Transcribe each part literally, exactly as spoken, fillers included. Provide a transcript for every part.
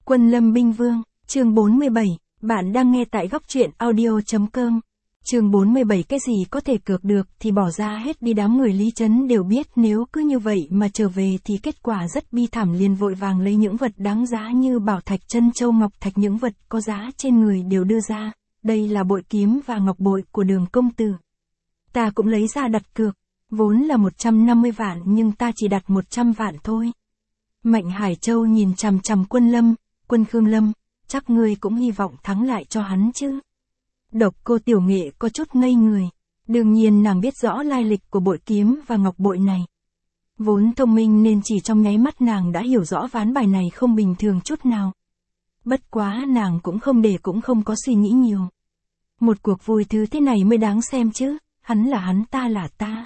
Quân Lâm Binh Vương, chương bốn mươi bảy, bạn đang nghe tại góc truyện audio chấm com. Chương bốn mươi bảy, cái gì có thể cược được thì bỏ ra hết đi. Đám người Lý Trấn đều biết nếu cứ như vậy mà trở về thì kết quả rất bi thảm, liền vội vàng lấy những vật đáng giá như bảo thạch, chân châu, ngọc thạch, những vật có giá trên người đều đưa ra. Đây là bội kiếm và ngọc bội của Đường công tử. Ta cũng lấy ra đặt cược, vốn là một trăm năm mươi vạn nhưng ta chỉ đặt một trăm vạn thôi. Mạnh Hải Châu nhìn chằm chằm Quân Lâm, Quân Khương Lâm, chắc ngươi cũng hy vọng thắng lại cho hắn chứ. Độc Cô Tiểu Nghệ có chút ngây người, đương nhiên nàng biết rõ lai lịch của bội kiếm và ngọc bội này. Vốn thông minh nên chỉ trong nháy mắt nàng đã hiểu rõ ván bài này không bình thường chút nào. Bất quá nàng cũng không để cũng không có suy nghĩ nhiều. Một cuộc vui thứ thế này mới đáng xem chứ, hắn là hắn, ta là ta.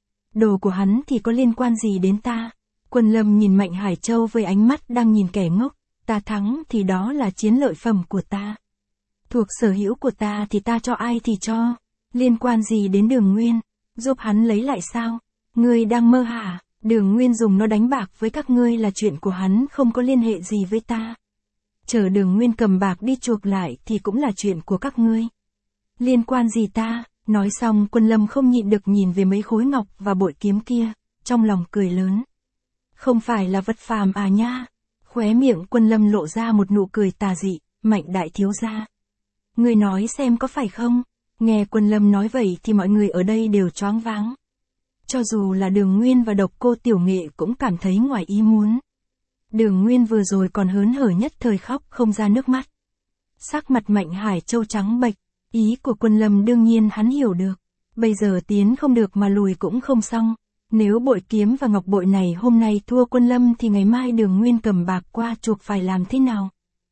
Đồ của hắn thì có liên quan gì đến ta? Quân Lâm nhìn Mạnh Hải Châu với ánh mắt đang nhìn kẻ ngốc, ta thắng thì đó là chiến lợi phẩm của ta. Thuộc sở hữu của ta thì ta cho ai thì cho, liên quan gì đến Đường Nguyên, giúp hắn lấy lại sao? Ngươi đang mơ hả? Đường Nguyên dùng nó đánh bạc với các ngươi là chuyện của hắn, không có liên hệ gì với ta. Chờ Đường Nguyên cầm bạc đi chuộc lại thì cũng là chuyện của các ngươi. Liên quan gì ta? Nói xong Quân Lâm không nhịn được nhìn về mấy khối ngọc và bội kiếm kia, trong lòng cười lớn. Không phải là vật phàm à nha? Khóe miệng Quân Lâm lộ ra một nụ cười tà dị. Mạnh đại thiếu gia, ngươi nói xem có phải không? Nghe Quân Lâm nói vậy thì mọi người ở đây đều choáng váng. Cho dù là Đường Nguyên và Độc Cô Tiểu Nghệ cũng cảm thấy ngoài ý muốn. Đường Nguyên vừa rồi còn hớn hở nhất thời khóc không ra nước mắt. Sắc mặt Mạnh Hải Châu trắng bệch, ý của Quân Lâm đương nhiên hắn hiểu được. Bây giờ tiến không được mà lùi cũng không xong. Nếu bội kiếm và ngọc bội này hôm nay thua Quân Lâm thì ngày mai Đường Nguyên cầm bạc qua chuộc phải làm thế nào?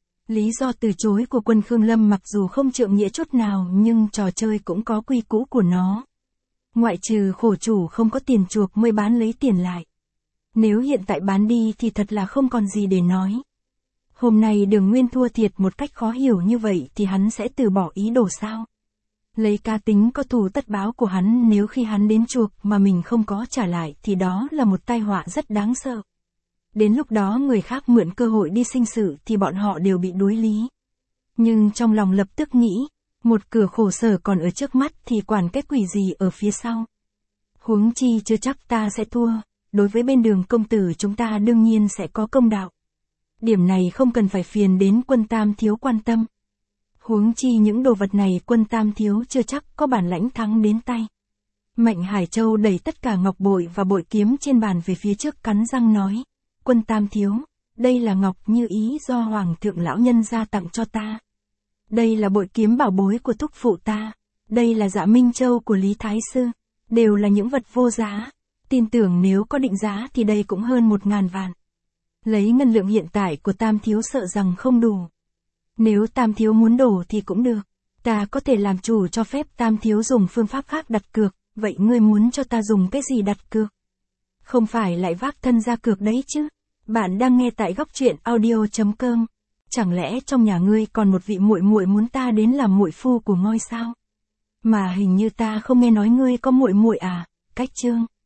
Lý do từ chối của Quân Khương Lâm mặc dù không trượng nghĩa chút nào nhưng trò chơi cũng có quy củ của nó. Ngoại trừ khổ chủ không có tiền chuộc mới bán lấy tiền lại. Nếu hiện tại bán đi thì thật là không còn gì để nói. Hôm nay Đường Nguyên thua thiệt một cách khó hiểu như vậy thì hắn sẽ từ bỏ ý đồ sao? Lấy cá tính có thù tất báo của hắn, nếu khi hắn đến chuộc mà mình không có trả lại thì đó là một tai họa rất đáng sợ. Đến lúc đó người khác mượn cơ hội đi sinh sự thì bọn họ đều bị đối lý. Nhưng trong lòng lập tức nghĩ, một cửa khổ sở còn ở trước mắt thì quản cái quỷ gì ở phía sau. Huống chi chưa chắc ta sẽ thua, đối với bên Đường công tử chúng ta đương nhiên sẽ có công đạo. Điểm này không cần phải phiền đến Quân Tam thiếu quan tâm. Huống chi những đồ vật này Quân Tam thiếu chưa chắc có bản lãnh thắng đến tay. Mạnh Hải Châu đẩy tất cả ngọc bội và bội kiếm trên bàn về phía trước, cắn răng nói. Quân Tam thiếu, đây là ngọc như ý do Hoàng thượng lão nhân gia tặng cho ta. Đây là bội kiếm bảo bối của thúc phụ ta. Đây là Dạ Minh Châu của Lý Thái Sư. Đều là những vật vô giá. Tin tưởng nếu có định giá thì đây cũng hơn một ngàn vạn. Lấy ngân lượng hiện tại của Tam thiếu sợ rằng không đủ. Nếu Tam thiếu muốn đổ thì cũng được. Ta có thể làm chủ cho phép Tam thiếu dùng phương pháp khác đặt cược. Vậy ngươi muốn cho ta dùng cái gì đặt cược? Không phải lại vác thân ra cược đấy chứ. Bạn đang nghe tại góc truyện audio chấm com. Chẳng lẽ trong nhà ngươi còn một vị muội muội muốn ta đến làm muội phu của ngôi sao? Mà hình như ta không nghe nói ngươi có muội muội à? Cách chương